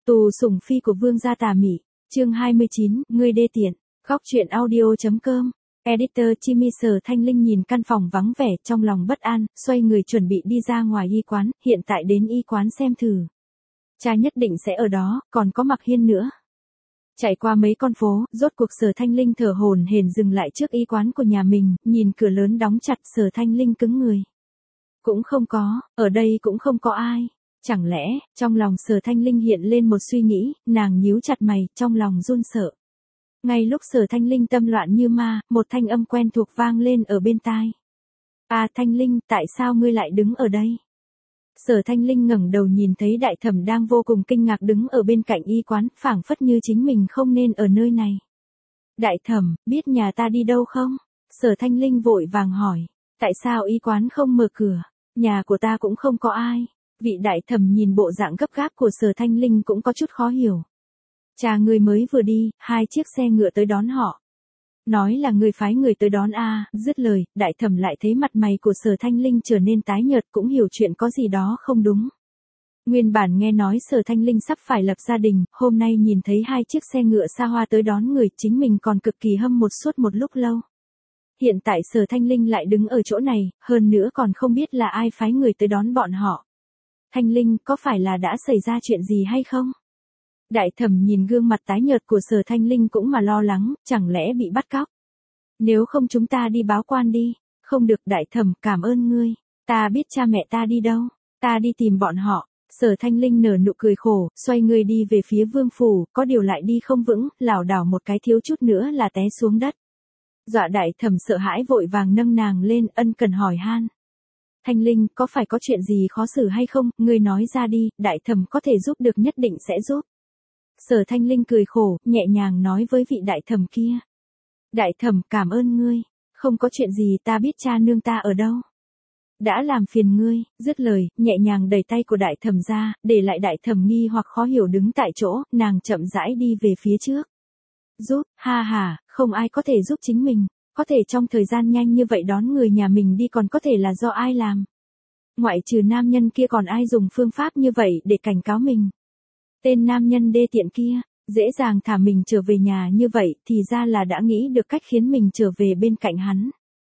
Tù sủng phi của vương gia tà mị, chương 29, ngươi đê tiện, góc truyện audio.com. Editor Chimi. Sở Thanh Linh nhìn căn phòng vắng vẻ, trong lòng bất an, xoay người chuẩn bị đi ra ngoài y quán, hiện tại đến y quán xem thử. Cha nhất định sẽ ở đó, còn có Mặc Hiên nữa. Chạy qua mấy con phố, rốt cuộc Sở Thanh Linh thở hổn hển dừng lại trước y quán của nhà mình, nhìn cửa lớn đóng chặt, Sở Thanh Linh cứng người. Cũng không có, ở đây cũng không có ai. Chẳng lẽ, trong lòng Sở Thanh Linh hiện lên một suy nghĩ, nàng nhíu chặt mày, trong lòng run sợ. Ngay lúc Sở Thanh Linh tâm loạn như ma, một thanh âm quen thuộc vang lên ở bên tai. À Thanh Linh, tại sao ngươi lại đứng ở đây? Sở Thanh Linh ngẩng đầu nhìn thấy Đại Thẩm đang vô cùng kinh ngạc đứng ở bên cạnh y quán, phảng phất như chính mình không nên ở nơi này. Đại Thẩm, biết nhà ta đi đâu không? Sở Thanh Linh vội vàng hỏi. Tại sao y quán không mở cửa? Nhà của ta cũng không có ai. Vị Đại Thẩm nhìn bộ dạng gấp gáp của Sở Thanh Linh cũng có chút khó hiểu. Cha ngươi mới vừa đi, 2 chiếc xe ngựa tới đón họ. Nói là ngươi phái người tới đón a. Dứt lời, Đại Thẩm lại thấy mặt mày của Sở Thanh Linh trở nên tái nhợt, cũng hiểu chuyện có gì đó không đúng. Nguyên bản nghe nói Sở Thanh Linh sắp phải lập gia đình, hôm nay nhìn thấy 2 chiếc xe ngựa xa hoa tới đón người, chính mình còn cực kỳ hâm mộ suốt một lúc lâu. Hiện tại Sở Thanh Linh lại đứng ở chỗ này, hơn nữa còn không biết là ai phái người tới đón bọn họ. Thanh Linh, có phải là đã xảy ra chuyện gì hay không? Đại Thẩm nhìn gương mặt tái nhợt của Sở Thanh Linh cũng mà lo lắng, chẳng lẽ bị bắt cóc? Nếu không chúng ta đi báo quan đi. Không được Đại Thẩm, cảm ơn ngươi. Ta biết cha mẹ ta đi đâu. Ta đi tìm bọn họ. Sở Thanh Linh nở nụ cười khổ, xoay người đi về phía vương phủ, có điều lại đi không vững, lảo đảo một cái thiếu chút nữa là té xuống đất. Dọa Đại Thẩm sợ hãi vội vàng nâng nàng lên, ân cần hỏi han. Thanh Linh, có phải có chuyện gì khó xử hay không, ngươi nói ra đi, Đại Thẩm có thể giúp được nhất định sẽ giúp. Sở Thanh Linh cười khổ, nhẹ nhàng nói với vị Đại Thẩm kia. Đại Thẩm, cảm ơn ngươi. Không có chuyện gì, ta biết cha nương ta ở đâu. Đã làm phiền ngươi. Dứt lời, nhẹ nhàng đẩy tay của Đại Thẩm ra, để lại Đại Thẩm nghi hoặc khó hiểu đứng tại chỗ, nàng chậm rãi đi về phía trước. Giúp, ha ha, không ai có thể giúp chính mình. Có thể trong thời gian nhanh như vậy đón người nhà mình đi còn có thể là do ai làm. Ngoại trừ nam nhân kia còn ai dùng phương pháp như vậy để cảnh cáo mình. Tên nam nhân đê tiện kia, dễ dàng thả mình trở về nhà như vậy thì ra là đã nghĩ được cách khiến mình trở về bên cạnh hắn.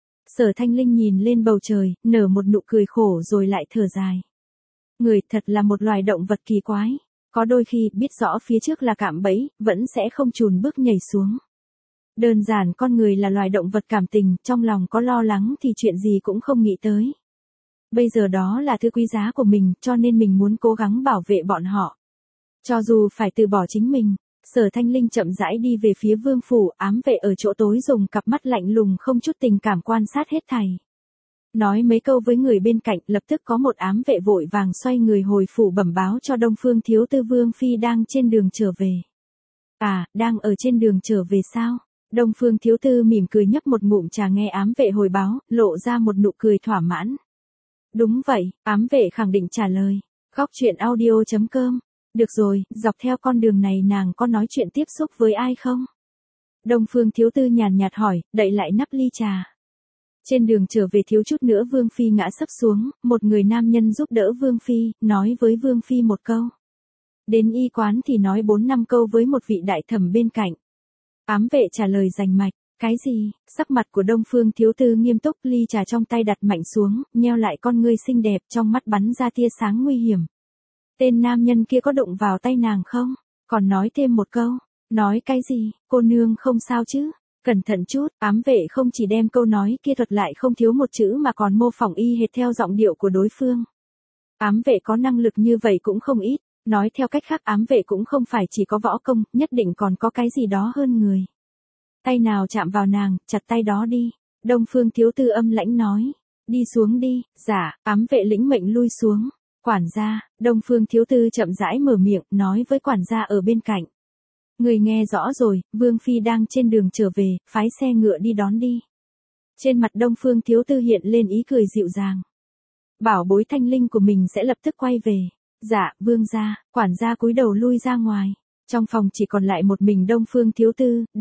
Sở Thanh Linh nhìn lên bầu trời, nở một nụ cười khổ rồi lại thở dài. Người thật là một loài động vật kỳ quái. Có đôi khi biết rõ phía trước là cạm bẫy, vẫn sẽ không chùn bước nhảy xuống. Đơn giản con người là loài động vật cảm tình, trong lòng có lo lắng thì chuyện gì cũng không nghĩ tới. Bây giờ đó là thứ quý giá của mình, cho nên mình muốn cố gắng bảo vệ bọn họ. Cho dù phải từ bỏ chính mình, Sở Thanh Linh chậm rãi đi về phía vương phủ, ám vệ ở chỗ tối dùng cặp mắt lạnh lùng không chút tình cảm quan sát hết thảy. Nói mấy câu với người bên cạnh, lập tức có một ám vệ vội vàng xoay người hồi phủ bẩm báo cho Đông Phương thiếu tư Vương Phi đang trên đường trở về. À, đang ở trên đường trở về sao? Đông Phương thiếu tư mỉm cười nhấp một ngụm trà nghe ám vệ hồi báo, lộ ra một nụ cười thỏa mãn. Đúng vậy, ám vệ khẳng định trả lời. Góc truyện audio.com. Được rồi, dọc theo con đường này nàng có nói chuyện tiếp xúc với ai không? Đông Phương thiếu tư nhàn nhạt hỏi, đậy lại nắp ly trà. Trên đường trở về thiếu chút nữa Vương Phi ngã sấp xuống, một người nam nhân giúp đỡ Vương Phi, nói với Vương Phi một câu. Đến y quán thì nói 4-5 câu với một vị Đại Thẩm bên cạnh. Ám vệ trả lời rành mạch, cái gì? Sắc mặt của Đông Phương thiếu tư nghiêm túc, ly trà trong tay đặt mạnh xuống, nheo lại con ngươi xinh đẹp, trong mắt bắn ra tia sáng nguy hiểm. Tên nam nhân kia có đụng vào tay nàng không? Còn nói thêm một câu. Nói cái gì? Cô nương không sao chứ? Cẩn thận chút, ám vệ không chỉ đem câu nói kia thuật lại không thiếu một chữ mà còn mô phỏng y hệt theo giọng điệu của đối phương. Ám vệ có năng lực như vậy cũng không ít, nói theo cách khác ám vệ cũng không phải chỉ có võ công, nhất định còn có cái gì đó hơn người. Tay nào chạm vào nàng, chặt tay đó đi. Đông Phương thiếu tư âm lãnh nói. Đi xuống đi. Dạ, ám vệ lĩnh mệnh lui xuống. Quản gia, Đông Phương thiếu tư chậm rãi mở miệng, nói với quản gia ở bên cạnh. Người nghe rõ rồi, Vương Phi đang trên đường trở về, phái xe ngựa đi đón đi. Trên mặt Đông Phương thiếu tư hiện lên ý cười dịu dàng. Bảo bối Thanh Linh của mình sẽ lập tức quay về. Dạ, vương gia, quản gia cúi đầu lui ra ngoài. Trong phòng chỉ còn lại một mình Đông Phương thiếu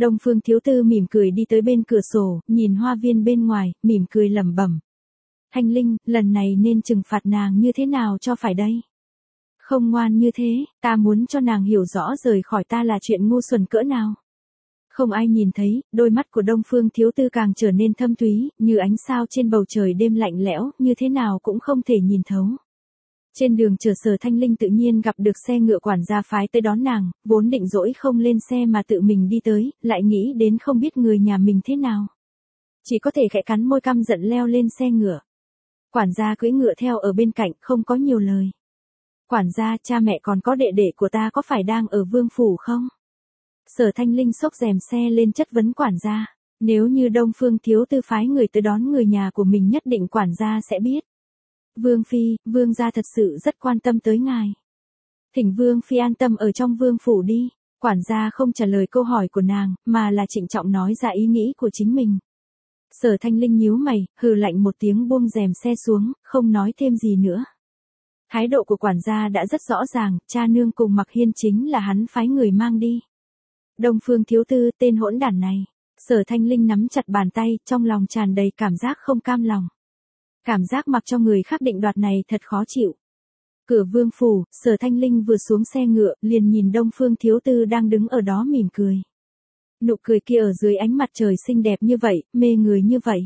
tư mỉm cười đi tới bên cửa sổ, nhìn hoa viên bên ngoài, mỉm cười lẩm bẩm. Thanh Linh, lần này nên trừng phạt nàng như thế nào cho phải đây? Không ngoan như thế, ta muốn cho nàng hiểu rõ rời khỏi ta là chuyện ngu xuẩn cỡ nào. Không ai nhìn thấy, đôi mắt của Đông Phương Thiếu Tư càng trở nên thâm thúy, như ánh sao trên bầu trời đêm lạnh lẽo, như thế nào cũng không thể nhìn thấu. Trên đường chở Sở Thanh Linh tự nhiên gặp được xe ngựa quản gia phái tới đón nàng, vốn định dỗi không lên xe mà tự mình đi tới, lại nghĩ đến không biết người nhà mình thế nào. Chỉ có thể khẽ cắn môi căm giận leo lên xe ngựa. Quản gia cưỡi ngựa theo ở bên cạnh, không có nhiều lời. Quản gia, cha mẹ còn có đệ đệ của ta có phải đang ở vương phủ không? Sở Thanh Linh xốc rèm xe lên chất vấn quản gia. Nếu như Đông Phương Thiếu Tư phái người tới đón người nhà của mình nhất định quản gia sẽ biết. Vương Phi, Vương gia thật sự rất quan tâm tới ngài. Thỉnh Vương Phi an tâm ở trong vương phủ đi. Quản gia không trả lời câu hỏi của nàng, mà là trịnh trọng nói ra ý nghĩ của chính mình. Sở Thanh Linh nhíu mày, hừ lạnh một tiếng buông rèm xe xuống, không nói thêm gì nữa. Thái độ của quản gia đã rất rõ ràng, cha nương cùng Mặc Hiên chính là hắn phái người mang đi. Đông Phương Thiếu Tư, tên hỗn đản này. Sở Thanh Linh nắm chặt bàn tay, trong lòng tràn đầy cảm giác không cam lòng. Cảm giác mặc cho người khác định đoạt này thật khó chịu. Cửa vương phủ, Sở Thanh Linh vừa xuống xe ngựa, liền nhìn Đông Phương Thiếu Tư đang đứng ở đó mỉm cười. Nụ cười kia ở dưới ánh mặt trời xinh đẹp như vậy, mê người như vậy.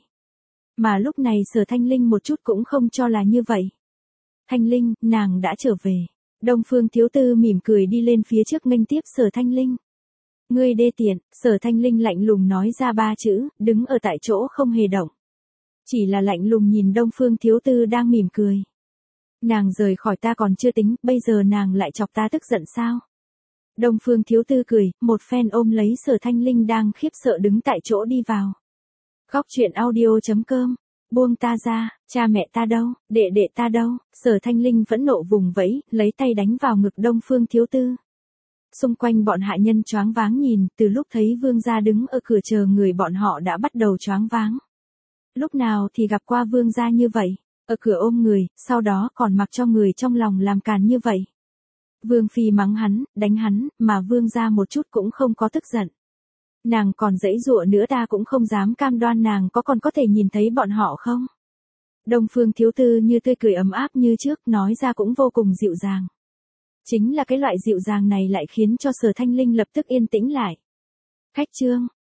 Mà lúc này Sở Thanh Linh một chút cũng không cho là như vậy. Thanh Linh, nàng đã trở về. Đông Phương Thiếu Tư mỉm cười đi lên phía trước nghênh tiếp Sở Thanh Linh. Ngươi đê tiện, Sở Thanh Linh lạnh lùng nói ra 3 chữ, đứng ở tại chỗ không hề động. Chỉ là lạnh lùng nhìn Đông Phương Thiếu Tư đang mỉm cười. Nàng rời khỏi ta còn chưa tính, bây giờ nàng lại chọc ta tức giận sao? Đông Phương Thiếu Tư cười, một phen ôm lấy Sở Thanh Linh đang khiếp sợ đứng tại chỗ đi vào. Khóc chuyện audio.com. Buông ta ra, cha mẹ ta đâu, đệ đệ ta đâu? Sở Thanh Linh vẫn nộ vùng vẫy, lấy tay đánh vào ngực Đông Phương Thiếu Tư. Xung quanh bọn hạ nhân choáng váng nhìn, từ lúc thấy vương gia đứng ở cửa chờ người bọn họ đã bắt đầu choáng váng. Lúc nào thì gặp qua vương gia như vậy, ở cửa ôm người, sau đó còn mặc cho người trong lòng làm càn như vậy. Vương phi mắng hắn, đánh hắn, mà vương gia một chút cũng không có tức giận. Nàng còn giãy giụa nữa, ta cũng không dám cam đoan nàng còn có thể nhìn thấy bọn họ không. Đông Phương Thiếu Tư như tươi cười ấm áp như trước, nói ra cũng vô cùng dịu dàng. Chính là cái loại dịu dàng này lại khiến cho Sở Thanh Linh lập tức yên tĩnh lại. Khách trương,